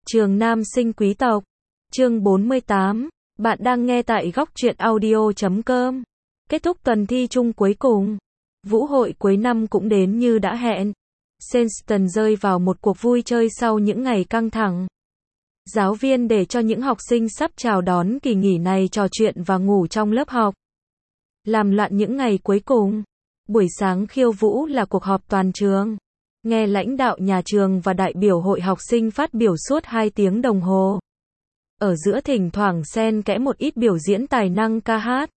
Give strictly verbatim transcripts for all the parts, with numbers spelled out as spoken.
Trường nam sinh quý tộc. Chương bốn mươi tám. Bạn đang nghe tại góc truyện audio chấm com. Kết thúc tuần thi chung cuối cùng. Vũ hội cuối năm cũng đến như đã hẹn. Senston rơi vào một cuộc vui chơi sau những ngày căng thẳng. Giáo viên để cho những học sinh sắp chào đón kỳ nghỉ này trò chuyện và ngủ trong lớp học. Làm loạn những ngày cuối cùng. Buổi sáng khiêu vũ là cuộc họp toàn trường. Nghe lãnh đạo nhà trường và đại biểu hội học sinh phát biểu suốt hai tiếng đồng hồ. Ở giữa thỉnh thoảng xen kẽ một ít biểu diễn tài năng ca hát.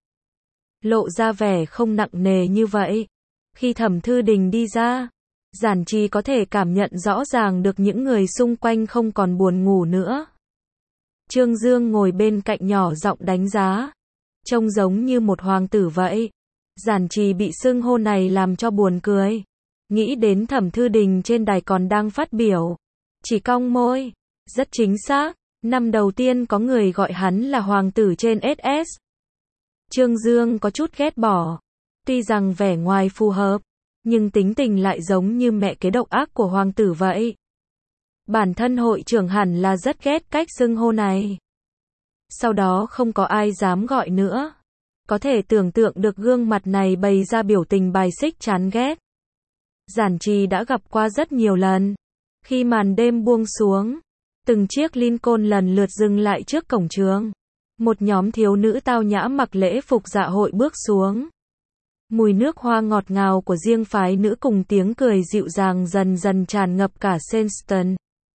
Lộ ra vẻ không nặng nề như vậy. Khi Thẩm Thư Đình đi ra, Giản Trì có thể cảm nhận rõ ràng được những người xung quanh không còn buồn ngủ nữa. Trương Dương ngồi bên cạnh nhỏ giọng đánh giá. Trông giống như một hoàng tử vậy. Giản Trì bị xưng hô này làm cho buồn cười. Nghĩ đến Thẩm Thư Đình trên đài còn đang phát biểu. Chỉ cong môi. Rất chính xác. Năm đầu tiên có người gọi hắn là hoàng tử trên ét ét. Trương Dương có chút ghét bỏ. Tuy rằng vẻ ngoài phù hợp, nhưng tính tình lại giống như mẹ kế độc ác của hoàng tử vậy. Bản thân hội trưởng hẳn là rất ghét cách xưng hô này. Sau đó không có ai dám gọi nữa. Có thể tưởng tượng được gương mặt này bày ra biểu tình bài xích chán ghét. Giản Trì đã gặp qua rất nhiều lần. Khi màn đêm buông xuống, từng chiếc Lincoln lần lượt dừng lại trước cổng trường. Một nhóm thiếu nữ tao nhã mặc lễ phục dạ hội bước xuống. Mùi nước hoa ngọt ngào của riêng phái nữ cùng tiếng cười dịu dàng dần dần tràn ngập cả Senston.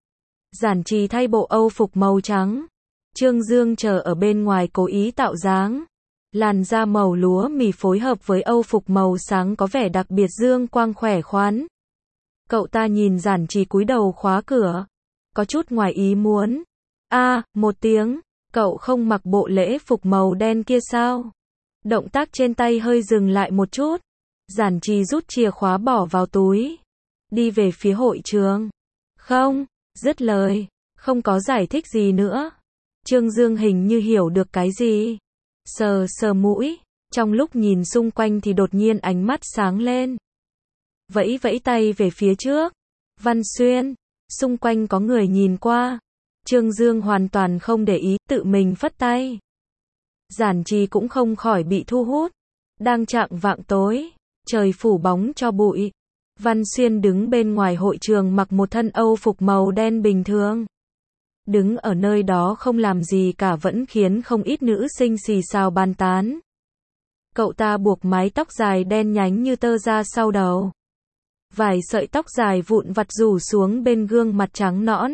Giản Trì thay bộ âu phục màu trắng. Trương Dương chờ ở bên ngoài cố ý tạo dáng. Làn da màu lúa mì phối hợp với âu phục màu sáng có vẻ đặc biệt dương quang khỏe khoắn. Cậu ta nhìn Giản Trì cúi đầu khóa cửa. Có chút ngoài ý muốn. A, à, một tiếng. Cậu không mặc bộ lễ phục màu đen kia sao? Động tác trên tay hơi dừng lại một chút. Giản Trì rút chìa khóa bỏ vào túi. Đi về phía hội trường. Không, dứt lời. Không có giải thích gì nữa. Trương Dương hình như hiểu được cái gì. Sờ sờ mũi. Trong lúc nhìn xung quanh thì đột nhiên ánh mắt sáng lên. Vẫy vẫy tay về phía trước. Văn Xuyên. Xung quanh có người nhìn qua. Trương Dương hoàn toàn không để ý, tự mình phất tay. Giản Trì cũng không khỏi bị thu hút. Đang chạng vạng tối, trời phủ bóng cho bụi. Văn Xuyên đứng bên ngoài hội trường mặc một thân âu phục màu đen bình thường. Đứng ở nơi đó không làm gì cả vẫn khiến không ít nữ sinh xì xào bàn tán. Cậu ta buộc mái tóc dài đen nhánh như tơ ra sau đầu. Vài sợi tóc dài vụn vặt rủ xuống bên gương mặt trắng nõn.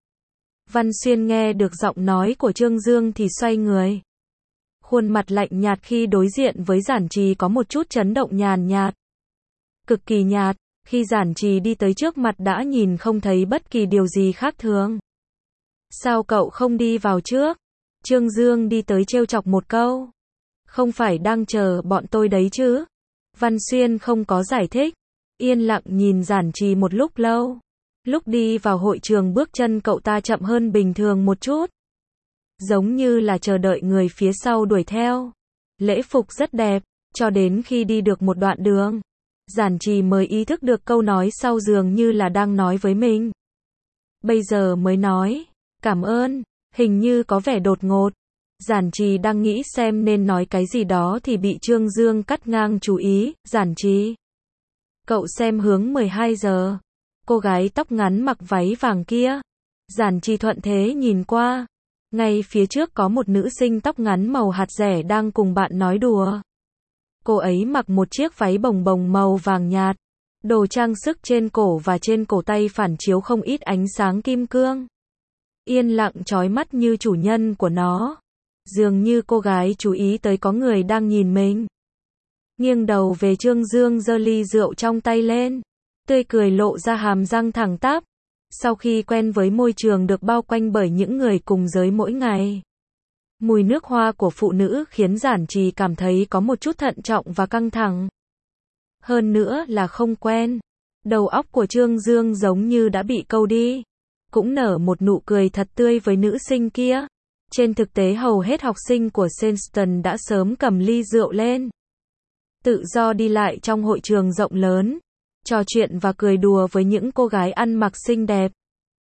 Văn Xuyên nghe được giọng nói của Trương Dương thì xoay người. Khuôn mặt lạnh nhạt khi đối diện với Giản Trì có một chút chấn động nhàn nhạt. Cực kỳ nhạt, khi Giản Trì đi tới trước mặt đã nhìn không thấy bất kỳ điều gì khác thường. Sao cậu không đi vào trước? Trương Dương đi tới trêu chọc một câu. Không phải đang chờ bọn tôi đấy chứ? Văn Xuyên không có giải thích. Yên lặng nhìn Giản Trì một lúc lâu. Lúc đi vào hội trường bước chân cậu ta chậm hơn bình thường một chút. Giống như là chờ đợi người phía sau đuổi theo. Lễ phục rất đẹp, cho đến khi đi được một đoạn đường. Giản Trì mới ý thức được câu nói sau dường như là đang nói với mình. Bây giờ mới nói, cảm ơn, hình như có vẻ đột ngột. Giản Trì đang nghĩ xem nên nói cái gì đó thì bị Trương Dương cắt ngang chú ý. Giản Trì, cậu xem hướng mười hai giờ. Cô gái tóc ngắn mặc váy vàng kia. Giản Trì thuận thế nhìn qua. Ngay phía trước có một nữ sinh tóc ngắn màu hạt rẻ đang cùng bạn nói đùa. Cô ấy mặc một chiếc váy bồng bồng màu vàng nhạt. Đồ trang sức trên cổ và trên cổ tay phản chiếu không ít ánh sáng kim cương. Yên lặng chói mắt như chủ nhân của nó. Dường như cô gái chú ý tới có người đang nhìn mình. Nghiêng đầu về Trương Dương giơ ly rượu trong tay lên. Tươi cười lộ ra hàm răng thẳng tắp. Sau khi quen với môi trường được bao quanh bởi những người cùng giới mỗi ngày. Mùi nước hoa của phụ nữ khiến Giản Trì cảm thấy có một chút thận trọng và căng thẳng. Hơn nữa là không quen. Đầu óc của Trương Dương giống như đã bị câu đi. Cũng nở một nụ cười thật tươi với nữ sinh kia. Trên thực tế hầu hết học sinh của Senston đã sớm cầm ly rượu lên. Tự do đi lại trong hội trường rộng lớn. Trò chuyện và cười đùa với những cô gái ăn mặc xinh đẹp.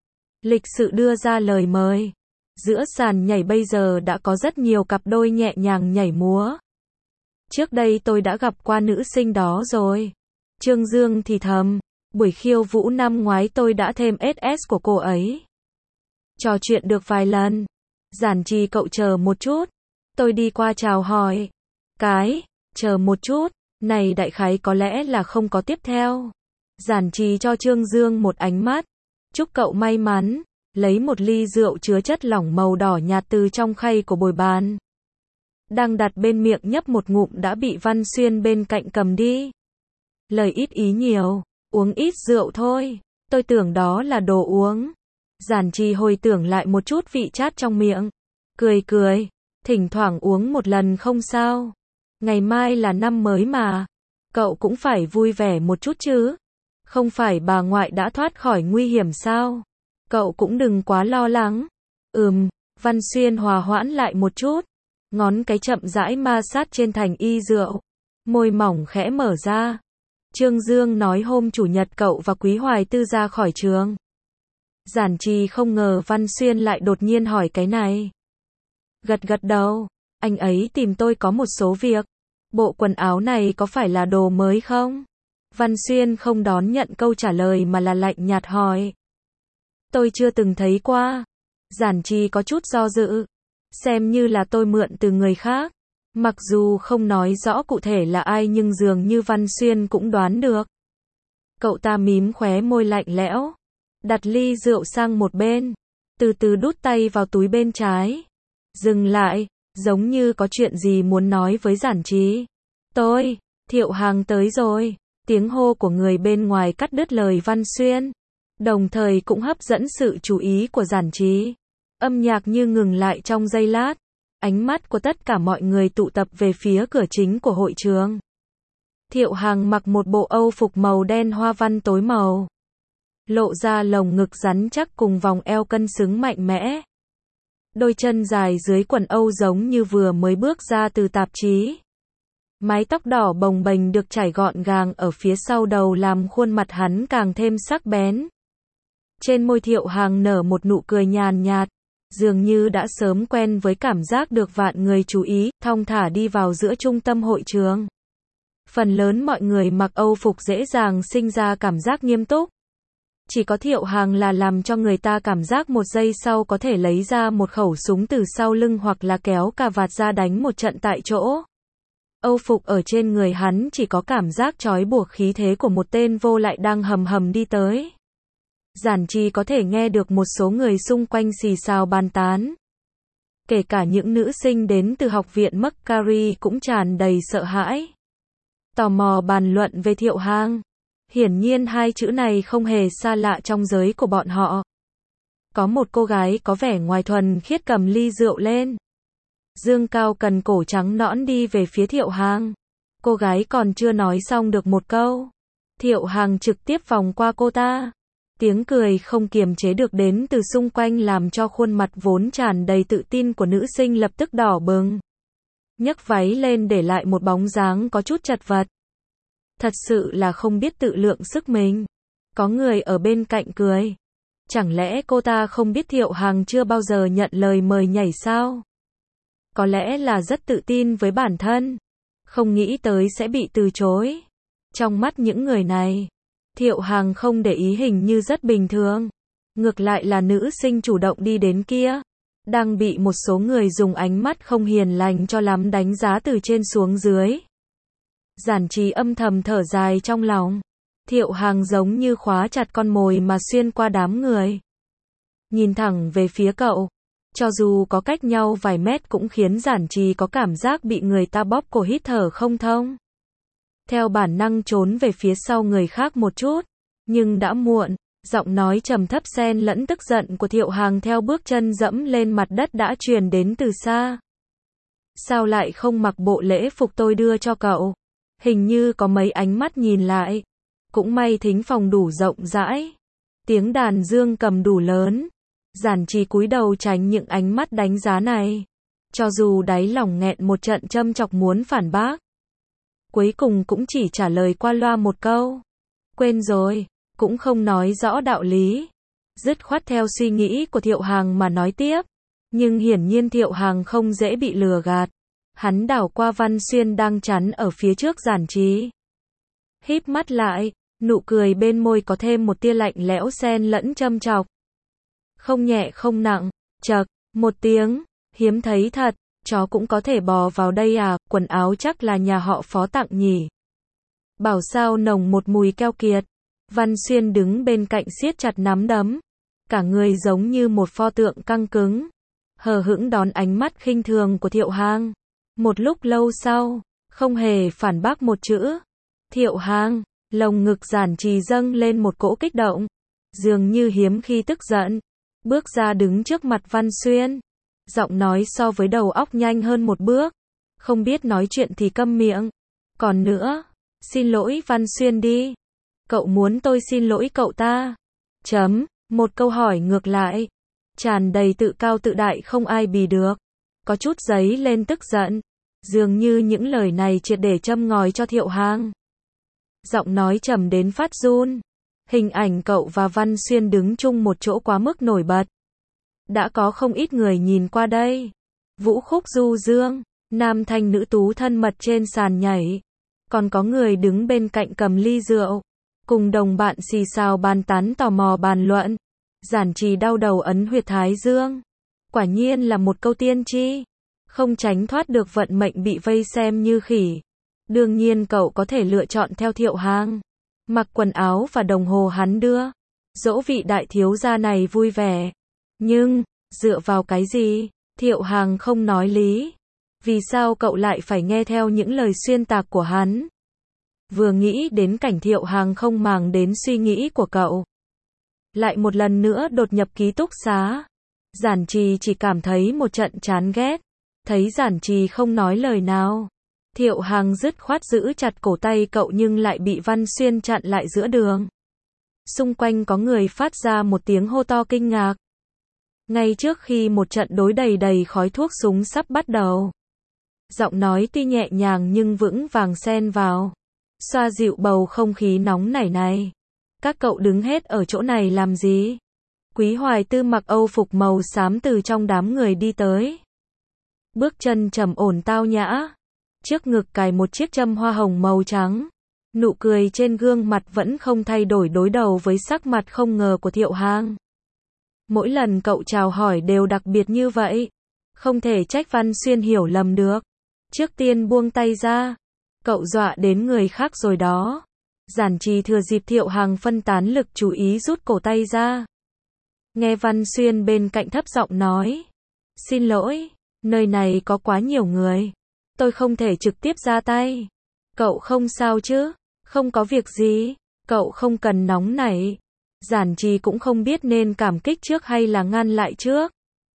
Lịch sự đưa ra lời mời. Giữa sàn nhảy bây giờ đã có rất nhiều cặp đôi nhẹ nhàng nhảy múa. Trước đây tôi đã gặp qua nữ sinh đó rồi. Trương Dương thì thầm, buổi khiêu vũ năm ngoái tôi đã thêm ét ét của cô ấy. Trò chuyện được vài lần. Giản Trì cậu chờ một chút. Tôi đi qua chào hỏi. Cái, chờ một chút, này đại khái có lẽ là không có tiếp theo. Giản Trì cho Trương Dương một ánh mắt. Chúc cậu may mắn. Lấy một ly rượu chứa chất lỏng màu đỏ nhạt từ trong khay của bồi bàn. Đang đặt bên miệng nhấp một ngụm đã bị Văn Xuyên bên cạnh cầm đi. Lời ít ý nhiều, uống ít rượu thôi, tôi tưởng đó là đồ uống. Giản Trì hồi tưởng lại một chút vị chát trong miệng. Cười cười, thỉnh thoảng uống một lần không sao. Ngày mai là năm mới mà. Cậu cũng phải vui vẻ một chút chứ. Không phải bà ngoại đã thoát khỏi nguy hiểm sao? Cậu cũng đừng quá lo lắng. Ừm, Văn Xuyên hòa hoãn lại một chút. Ngón cái chậm rãi ma sát trên thành y rượu. Môi mỏng khẽ mở ra. Trương Dương nói hôm chủ nhật cậu và Quý Hoài Tư ra khỏi trường. Giản Trì không ngờ Văn Xuyên lại đột nhiên hỏi cái này. Gật gật đầu. Anh ấy tìm tôi có một số việc. Bộ quần áo này có phải là đồ mới không? Văn Xuyên không đón nhận câu trả lời mà là lạnh nhạt hỏi. Tôi chưa từng thấy qua. Giản Trì có chút do dự. Xem như là tôi mượn từ người khác. Mặc dù không nói rõ cụ thể là ai nhưng dường như Văn Xuyên cũng đoán được. Cậu ta mím khóe môi lạnh lẽo. Đặt ly rượu sang một bên. Từ từ đút tay vào túi bên trái. Dừng lại, giống như có chuyện gì muốn nói với Giản Trì. Tôi, Thiệu Hằng tới rồi. Tiếng hô của người bên ngoài cắt đứt lời Văn Xuyên. Đồng thời cũng hấp dẫn sự chú ý của Giản Trì. Âm nhạc như ngừng lại trong giây lát. Ánh mắt của tất cả mọi người tụ tập về phía cửa chính của hội trường. Thiệu Hằng mặc một bộ âu phục màu đen hoa văn tối màu. Lộ ra lồng ngực rắn chắc cùng vòng eo cân xứng mạnh mẽ. Đôi chân dài dưới quần âu giống như vừa mới bước ra từ tạp chí. Mái tóc đỏ bồng bềnh được trải gọn gàng ở phía sau đầu làm khuôn mặt hắn càng thêm sắc bén. Trên môi Thiệu Hằng nở một nụ cười nhàn nhạt, dường như đã sớm quen với cảm giác được vạn người chú ý, thong thả đi vào giữa trung tâm hội trường. Phần lớn mọi người mặc âu phục dễ dàng sinh ra cảm giác nghiêm túc. Chỉ có Thiệu Hằng là làm cho người ta cảm giác một giây sau có thể lấy ra một khẩu súng từ sau lưng hoặc là kéo cà vạt ra đánh một trận tại chỗ. Âu phục ở trên người hắn chỉ có cảm giác trói buộc khí thế của một tên vô lại đang hầm hầm đi tới. Giản Trì có thể nghe được một số người xung quanh xì xào bàn tán. Kể cả những nữ sinh đến từ học viện Macquarie cũng tràn đầy sợ hãi. Tò mò bàn luận về Thiệu Hằng. Hiển nhiên hai chữ này không hề xa lạ trong giới của bọn họ. Có một cô gái có vẻ ngoài thuần khiết cầm ly rượu lên. Dương cao cần cổ trắng nõn đi về phía Thiệu Hằng. Cô gái còn chưa nói xong được một câu. Thiệu Hằng trực tiếp vòng qua cô ta. Tiếng cười không kiềm chế được đến từ xung quanh làm cho khuôn mặt vốn tràn đầy tự tin của nữ sinh lập tức đỏ bừng. Nhấc váy lên để lại một bóng dáng có chút chật vật. Thật sự là không biết tự lượng sức mình. Có người ở bên cạnh cười. Chẳng lẽ cô ta không biết Thiệu Hằng chưa bao giờ nhận lời mời nhảy sao? Có lẽ là rất tự tin với bản thân. Không nghĩ tới sẽ bị từ chối. Trong mắt những người này, Thiệu Hằng không để ý hình như rất bình thường. Ngược lại là nữ sinh chủ động đi đến kia. Đang bị một số người dùng ánh mắt không hiền lành cho lắm đánh giá từ trên xuống dưới. Giản Trì âm thầm thở dài trong lòng. Thiệu Hằng giống như khóa chặt con mồi mà xuyên qua đám người. Nhìn thẳng về phía cậu. Cho dù có cách nhau vài mét cũng khiến Giản Trì có cảm giác bị người ta bóp cổ hít thở không thông. Theo bản năng trốn về phía sau người khác một chút. Nhưng đã muộn. Giọng nói trầm thấp xen lẫn tức giận của Thiệu Hằng theo bước chân dẫm lên mặt đất đã truyền đến từ xa. Sao lại không mặc bộ lễ phục tôi đưa cho cậu? Hình như có mấy ánh mắt nhìn lại. Cũng may thính phòng đủ rộng rãi. Tiếng đàn dương cầm đủ lớn. Giản Trì cúi đầu tránh những ánh mắt đánh giá này. Cho dù đáy lòng nghẹn một trận châm chọc muốn phản bác. Cuối cùng cũng chỉ trả lời qua loa một câu. Quên rồi, cũng không nói rõ đạo lý. dứt khoát theo suy nghĩ của Thiệu Hằng mà nói tiếp. Nhưng hiển nhiên Thiệu Hằng không dễ bị lừa gạt. Hắn đảo qua Văn Xuyên đang chắn ở phía trước Giản Trì. Híp mắt lại, nụ cười bên môi có thêm một tia lạnh lẽo xen lẫn châm chọc. Không nhẹ không nặng, chậc, một tiếng, hiếm thấy thật, chó cũng có thể bò vào đây à, quần áo chắc là nhà họ Phó tặng nhỉ. Bảo sao nồng một mùi keo kiệt. Văn Xuyên đứng bên cạnh siết chặt nắm đấm. Cả người giống như một pho tượng căng cứng. Hờ hững đón ánh mắt khinh thường của Thiệu Hằng. Một lúc lâu sau, không hề phản bác một chữ. Thiệu Hằng, lồng ngực Giản Trì dâng lên một cỗ kích động. Dường như hiếm khi tức giận. Bước ra đứng trước mặt Văn Xuyên. Giọng nói so với đầu óc nhanh hơn một bước. Không biết nói chuyện thì câm miệng. Còn nữa, xin lỗi Văn Xuyên đi. Cậu muốn tôi xin lỗi cậu ta? Chấm, một câu hỏi ngược lại. Tràn đầy tự cao tự đại không ai bì được. Có chút giấy lên tức giận. Dường như những lời này triệt để châm ngòi cho Thiệu Hằng. Giọng nói trầm đến phát run. Hình ảnh cậu và Văn Xuyên đứng chung một chỗ quá mức nổi bật. Đã có không ít người nhìn qua đây. Vũ khúc du dương, nam thanh nữ tú thân mật trên sàn nhảy. Còn có người đứng bên cạnh cầm ly rượu. Cùng đồng bạn xì xào bàn tán tò mò bàn luận. Giản Trì đau đầu ấn huyệt thái dương. Quả nhiên là một câu tiên tri. Không tránh thoát được vận mệnh bị vây xem như khỉ. Đương nhiên cậu có thể lựa chọn theo Thiệu Hằng. Mặc quần áo và đồng hồ hắn đưa. Dỗ vị đại thiếu gia này vui vẻ. Nhưng, dựa vào cái gì? Thiệu Hằng không nói lý. Vì sao cậu lại phải nghe theo những lời xuyên tạc của hắn? Vừa nghĩ đến cảnh Thiệu Hằng không màng đến suy nghĩ của cậu. Lại một lần nữa đột nhập ký túc xá. Giản Trì chỉ cảm thấy một trận chán ghét. Thấy Giản Trì không nói lời nào. Thiệu Hằng dứt khoát giữ chặt cổ tay cậu nhưng lại bị Văn Xuyên chặn lại giữa đường. Xung quanh có người phát ra một tiếng hô to kinh ngạc. Ngay trước khi một trận đối đầy đầy khói thuốc súng sắp bắt đầu. Giọng nói tuy nhẹ nhàng nhưng vững vàng xen vào. Xoa dịu bầu không khí nóng nảy này. Các cậu đứng hết ở chỗ này làm gì? Quý Hoài Tư mặc âu phục màu xám từ trong đám người đi tới. Bước chân trầm ổn tao nhã. Trước ngực cài một chiếc châm hoa hồng màu trắng. Nụ cười trên gương mặt vẫn không thay đổi đối đầu với sắc mặt không ngờ của Thiệu Hằng. Mỗi lần cậu chào hỏi đều đặc biệt như vậy. Không thể trách Văn Xuyên hiểu lầm được. Trước tiên buông tay ra. Cậu dọa đến người khác rồi đó. Giản Trì thừa dịp Thiệu Hằng phân tán lực chú ý rút cổ tay ra. Nghe Văn Xuyên bên cạnh thấp giọng nói. Xin lỗi, nơi này có quá nhiều người. Tôi không thể trực tiếp ra tay. Cậu không sao chứ? Không có việc gì. Cậu không cần nóng nảy. Giản Trì cũng không biết nên cảm kích trước hay là ngăn lại trước.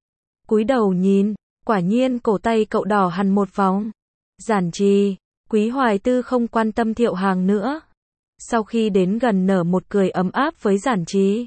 Cúi đầu nhìn, quả nhiên cổ tay cậu đỏ hẳn một vòng. Giản Trì, Quý Hoài Tư không quan tâm Thiệu Hằng nữa. Sau khi đến gần nở một cười ấm áp với Giản Trì.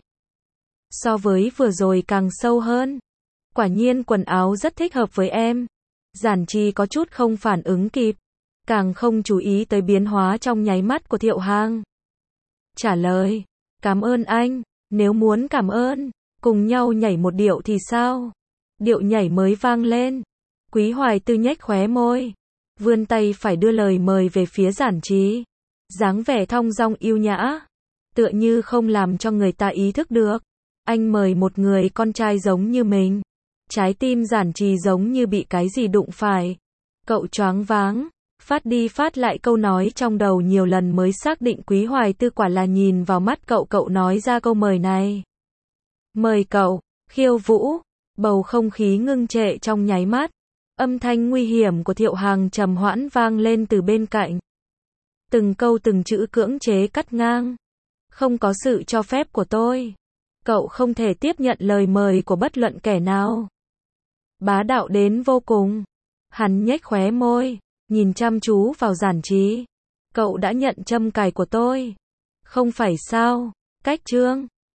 So với vừa rồi càng sâu hơn. Quả nhiên quần áo rất thích hợp với em. Giản Trì có chút không phản ứng kịp. Càng không chú ý tới biến hóa trong nháy mắt của Thiệu Hằng. Trả lời. Cảm ơn anh. Nếu muốn cảm ơn, cùng nhau nhảy một điệu thì sao? Điệu nhảy mới vang lên. Quý Hoài Tư nhếch khóe môi. Vươn tay phải đưa lời mời về phía Giản Trì. Dáng vẻ thong dong yêu nhã. Tựa như không làm cho người ta ý thức được. Anh mời một người con trai giống như mình. Trái tim Giản Trì giống như bị cái gì đụng phải. Cậu choáng váng. Phát đi phát lại câu nói trong đầu nhiều lần mới xác định Quý Hoài Tư quả là nhìn vào mắt cậu cậu nói ra câu mời này. Mời cậu, khiêu vũ. Bầu không khí ngưng trệ trong nháy mắt. Âm thanh nguy hiểm của Thiệu Hằng trầm hoãn vang lên từ bên cạnh. Từng câu từng chữ cưỡng chế cắt ngang. Không có sự cho phép của tôi. Cậu không thể tiếp nhận lời mời của bất luận kẻ nào. Bá đạo đến vô cùng. Hắn nhếch khóe môi. Nhìn chăm chú vào Giản Trì. Cậu đã nhận châm cài của tôi. Không phải sao? Cách trương.